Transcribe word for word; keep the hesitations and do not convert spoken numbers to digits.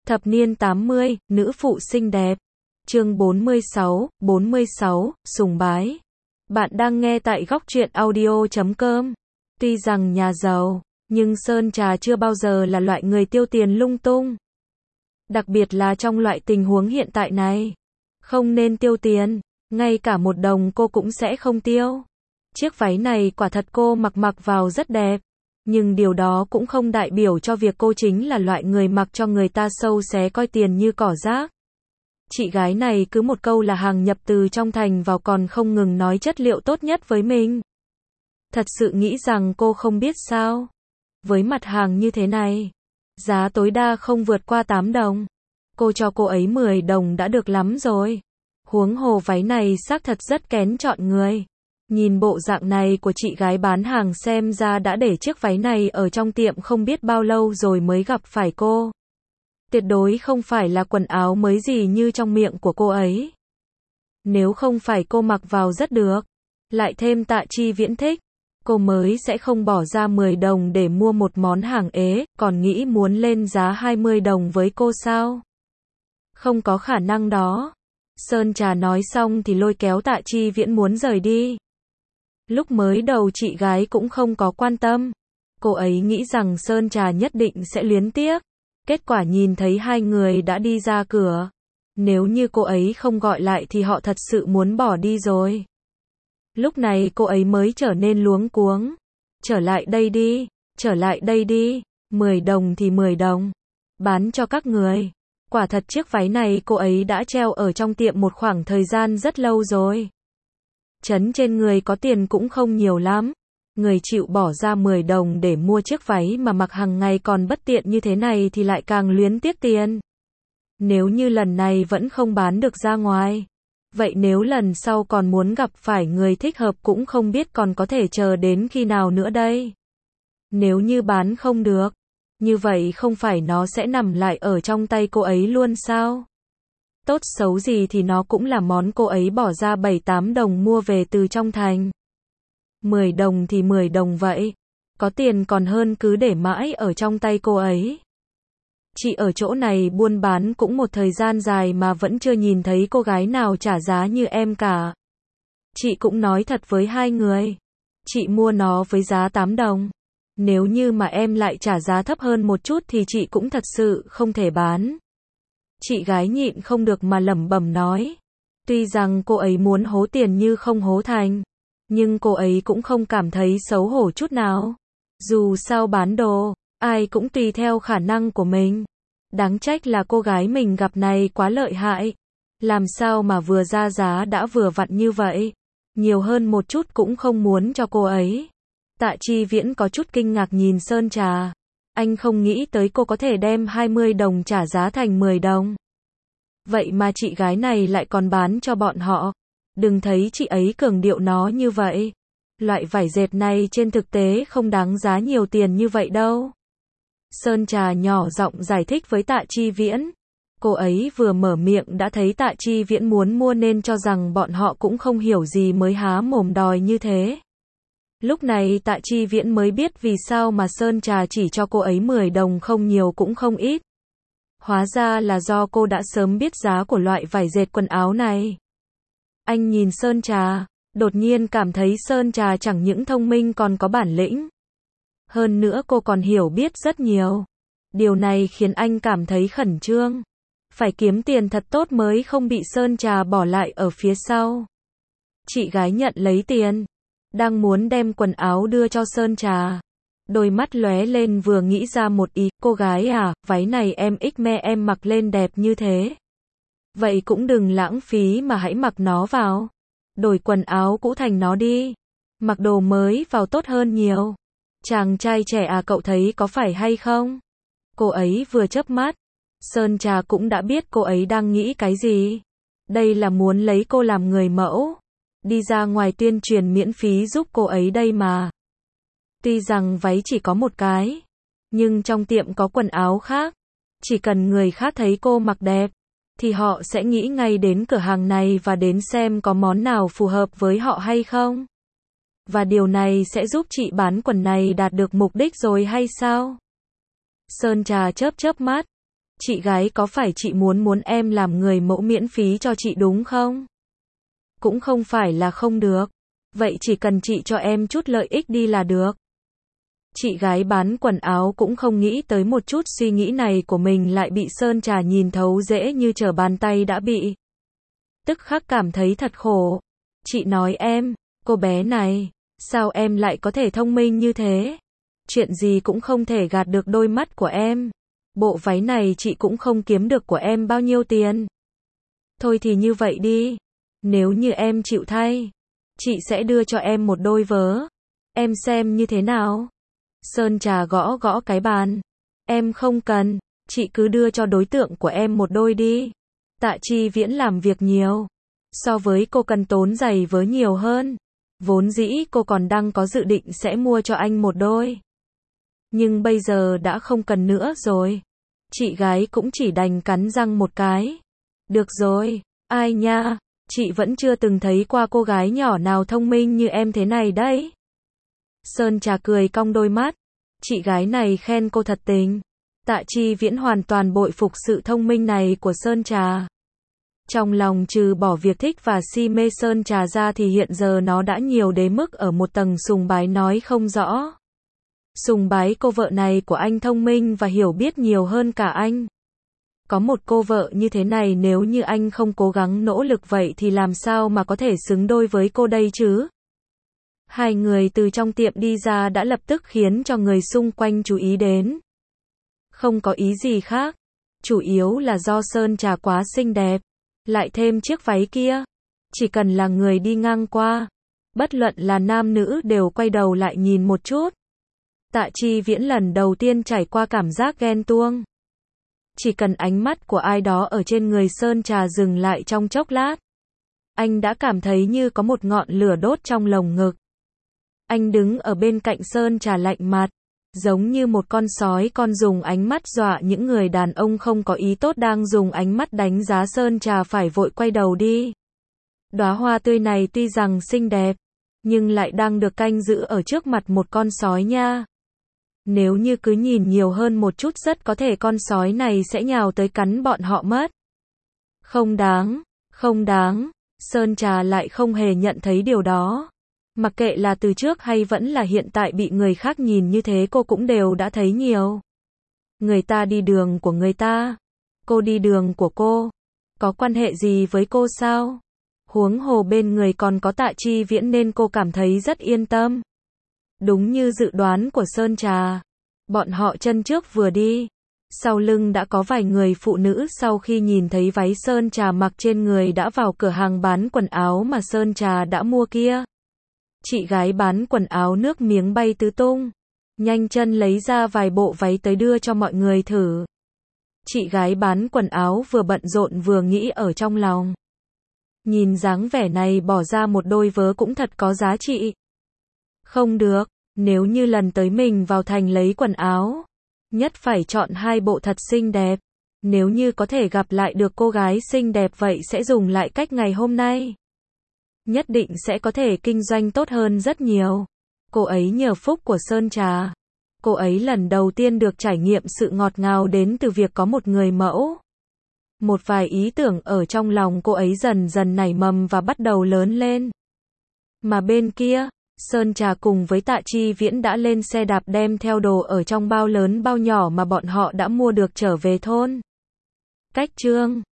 Thập niên tám mươi, nữ phụ xinh đẹp. Chương bốn mươi sáu, bốn mươi sáu, sùng bái. Bạn đang nghe tại góc truyện audio chấm com. Tuy rằng nhà giàu, nhưng Sơn Trà chưa bao giờ là loại người tiêu tiền lung tung. Đặc biệt là trong loại tình huống hiện tại này. Không nên tiêu tiền, ngay cả một đồng cô cũng sẽ không tiêu. Chiếc váy này quả thật cô mặc mặc vào rất đẹp. Nhưng điều đó cũng không đại biểu cho việc cô chính là loại người mặc cho người ta sâu xé coi tiền như cỏ rác. Chị gái này cứ một câu là hàng nhập từ trong thành vào còn không ngừng nói chất liệu tốt nhất với mình. Thật sự nghĩ rằng cô không biết sao. Với mặt hàng như thế này, giá tối đa không vượt qua tám đồng. Cô cho cô ấy mười đồng đã được lắm rồi. Huống hồ váy này xác thật rất kén chọn người. Nhìn bộ dạng này của chị gái bán hàng xem ra đã để chiếc váy này ở trong tiệm không biết bao lâu rồi mới gặp phải cô. Tuyệt đối không phải là quần áo mới gì như trong miệng của cô ấy. Nếu không phải cô mặc vào rất được, lại thêm Tạ Chi Viễn thích, cô mới sẽ không bỏ ra mười đồng để mua một món hàng ế, còn nghĩ muốn lên giá hai mươi đồng với cô sao? Không có khả năng đó. Sơn Trà nói xong thì lôi kéo Tạ Chi Viễn muốn rời đi. Lúc mới đầu chị gái cũng không có quan tâm. Cô ấy nghĩ rằng Sơn Trà nhất định sẽ luyến tiếc. Kết quả nhìn thấy hai người đã đi ra cửa. Nếu như cô ấy không gọi lại thì họ thật sự muốn bỏ đi rồi. Lúc này cô ấy mới trở nên luống cuống. Trở lại đây đi, trở lại đây đi, mười đồng thì mười đồng. Bán cho các người. Quả thật chiếc váy này cô ấy đã treo ở trong tiệm một khoảng thời gian rất lâu rồi. Trấn trên người có tiền cũng không nhiều lắm. Người chịu bỏ ra mười đồng để mua chiếc váy mà mặc hàng ngày còn bất tiện như thế này thì lại càng luyến tiếc tiền. Nếu như lần này vẫn không bán được ra ngoài, vậy nếu lần sau còn muốn gặp phải người thích hợp cũng không biết còn có thể chờ đến khi nào nữa đây. Nếu như bán không được, như vậy không phải nó sẽ nằm lại ở trong tay cô ấy luôn sao? Tốt xấu gì thì nó cũng là món cô ấy bỏ ra bảy tám đồng mua về từ trong thành. mười đồng thì mười đồng vậy. Có tiền còn hơn cứ để mãi ở trong tay cô ấy. Chị ở chỗ này buôn bán cũng một thời gian dài mà vẫn chưa nhìn thấy cô gái nào trả giá như em cả. Chị cũng nói thật với hai người. Chị mua nó với giá tám đồng. Nếu như mà em lại trả giá thấp hơn một chút thì chị cũng thật sự không thể bán. Chị gái nhịn không được mà lẩm bẩm nói. Tuy rằng cô ấy muốn hố tiền như không hố thành, nhưng cô ấy cũng không cảm thấy xấu hổ chút nào. Dù sao bán đồ, ai cũng tùy theo khả năng của mình. Đáng trách là cô gái mình gặp này quá lợi hại. Làm sao mà vừa ra giá đã vừa vặn như vậy. Nhiều hơn một chút cũng không muốn cho cô ấy. Tạ Chi Viễn có chút kinh ngạc nhìn Sơn Trà. Anh không nghĩ tới cô có thể đem hai mươi đồng trả giá thành mười đồng. Vậy mà chị gái này lại còn bán cho bọn họ. Đừng thấy chị ấy cường điệu nó như vậy. Loại vải dệt này trên thực tế không đáng giá nhiều tiền như vậy đâu. Sơn Trà nhỏ giọng giải thích với Tạ Chi Viễn. Cô ấy vừa mở miệng đã thấy Tạ Chi Viễn muốn mua nên cho rằng bọn họ cũng không hiểu gì mới há mồm đòi như thế. Lúc này Tạ Chi Viễn mới biết vì sao mà Sơn Trà chỉ cho cô ấy mười đồng không nhiều cũng không ít. Hóa ra là do cô đã sớm biết giá của loại vải dệt quần áo này. Anh nhìn Sơn Trà, đột nhiên cảm thấy Sơn Trà chẳng những thông minh còn có bản lĩnh. Hơn nữa cô còn hiểu biết rất nhiều. Điều này khiến anh cảm thấy khẩn trương. Phải kiếm tiền thật tốt mới không bị Sơn Trà bỏ lại ở phía sau. Chị gái nhận lấy tiền, đang muốn đem quần áo đưa cho Sơn Trà. Đôi mắt lóe lên vừa nghĩ ra một ý, cô gái à, váy này em ích me em mặc lên đẹp như thế. Vậy cũng đừng lãng phí mà hãy mặc nó vào. Đổi quần áo cũ thành nó đi. Mặc đồ mới vào tốt hơn nhiều. Chàng trai trẻ à, cậu thấy có phải hay không? Cô ấy vừa chớp mắt. Sơn Trà cũng đã biết cô ấy đang nghĩ cái gì. Đây là muốn lấy cô làm người mẫu. Đi ra ngoài tuyên truyền miễn phí giúp cô ấy đây mà. Tuy rằng váy chỉ có một cái, nhưng trong tiệm có quần áo khác. Chỉ cần người khác thấy cô mặc đẹp, thì họ sẽ nghĩ ngay đến cửa hàng này và đến xem có món nào phù hợp với họ hay không. Và điều này sẽ giúp chị bán quần này đạt được mục đích rồi hay sao? Sơn Trà chớp chớp mắt. Chị gái có phải chị muốn muốn em làm người mẫu miễn phí cho chị đúng không? Cũng không phải là không được. Vậy chỉ cần chị cho em chút lợi ích đi là được. Chị gái bán quần áo cũng không nghĩ tới một chút suy nghĩ này của mình lại bị Sơn Trà nhìn thấu dễ như trở bàn tay đã bị. Tức khắc cảm thấy thật khổ. Chị nói em, cô bé này, sao em lại có thể thông minh như thế? Chuyện gì cũng không thể gạt được đôi mắt của em. Bộ váy này chị cũng không kiếm được của em bao nhiêu tiền. Thôi thì như vậy đi. Nếu như em chịu thay, chị sẽ đưa cho em một đôi vớ. Em xem như thế nào? Sơn Trà gõ gõ cái bàn. Em không cần, chị cứ đưa cho đối tượng của em một đôi đi. Tạ Chi Viễn làm việc nhiều. So với cô cần tốn giày vớ nhiều hơn. Vốn dĩ cô còn đang có dự định sẽ mua cho anh một đôi. Nhưng bây giờ đã không cần nữa rồi. Chị gái cũng chỉ đành cắn răng một cái. Được rồi, ai nha, chị vẫn chưa từng thấy qua cô gái nhỏ nào thông minh như em thế này đấy. Sơn Trà cười cong đôi mắt. Chị gái này khen cô thật tình. Tạ Chi Viễn hoàn toàn bội phục sự thông minh này của Sơn Trà. Trong lòng trừ bỏ việc thích và si mê Sơn Trà ra thì hiện giờ nó đã nhiều đến mức ở một tầng sùng bái nói không rõ. Sùng bái cô vợ này của anh thông minh và hiểu biết nhiều hơn cả anh. Có một cô vợ như thế này nếu như anh không cố gắng nỗ lực vậy thì làm sao mà có thể xứng đôi với cô đây chứ? Hai người từ trong tiệm đi ra đã lập tức khiến cho người xung quanh chú ý đến. Không có ý gì khác. Chủ yếu là do Sơn Trà quá xinh đẹp. Lại thêm chiếc váy kia. Chỉ cần là người đi ngang qua. Bất luận là nam nữ đều quay đầu lại nhìn một chút. Tạ Chi Viễn lần đầu tiên trải qua cảm giác ghen tuông. Chỉ cần ánh mắt của ai đó ở trên người Sơn Trà dừng lại trong chốc lát. Anh đã cảm thấy như có một ngọn lửa đốt trong lồng ngực. Anh đứng ở bên cạnh Sơn Trà lạnh mặt. Giống như một con sói con dùng ánh mắt dọa những người đàn ông không có ý tốt đang dùng ánh mắt đánh giá Sơn Trà phải vội quay đầu đi. Đóa hoa tươi này tuy rằng xinh đẹp, nhưng lại đang được canh giữ ở trước mặt một con sói nha. Nếu như cứ nhìn nhiều hơn một chút rất có thể con sói này sẽ nhào tới cắn bọn họ mất. Không đáng, không đáng, Sơn Trà lại không hề nhận thấy điều đó. Mặc kệ là từ trước hay vẫn là hiện tại bị người khác nhìn như thế cô cũng đều đã thấy nhiều. Người ta đi đường của người ta, cô đi đường của cô, có quan hệ gì với cô sao? Huống hồ bên người còn có Tạ Chi Viễn nên cô cảm thấy rất yên tâm. Đúng như dự đoán của Sơn Trà, bọn họ chân trước vừa đi, sau lưng đã có vài người phụ nữ sau khi nhìn thấy váy Sơn Trà mặc trên người đã vào cửa hàng bán quần áo mà Sơn Trà đã mua kia. Chị gái bán quần áo nước miếng bay tứ tung, nhanh chân lấy ra vài bộ váy tới đưa cho mọi người thử. Chị gái bán quần áo vừa bận rộn vừa nghĩ ở trong lòng. Nhìn dáng vẻ này bỏ ra một đôi vớ cũng thật có giá trị. Không được, nếu như lần tới mình vào thành lấy quần áo, nhất phải chọn hai bộ thật xinh đẹp. Nếu như có thể gặp lại được cô gái xinh đẹp vậy sẽ dùng lại cách ngày hôm nay. Nhất định sẽ có thể kinh doanh tốt hơn rất nhiều. Cô ấy nhờ phúc của Sơn Trà. Cô ấy lần đầu tiên được trải nghiệm sự ngọt ngào đến từ việc có một người mẫu. Một vài ý tưởng ở trong lòng cô ấy dần dần nảy mầm và bắt đầu lớn lên. Mà bên kia, Sơn Trà cùng với Tạ Chi Viễn đã lên xe đạp đem theo đồ ở trong bao lớn bao nhỏ mà bọn họ đã mua được trở về thôn. Cách chương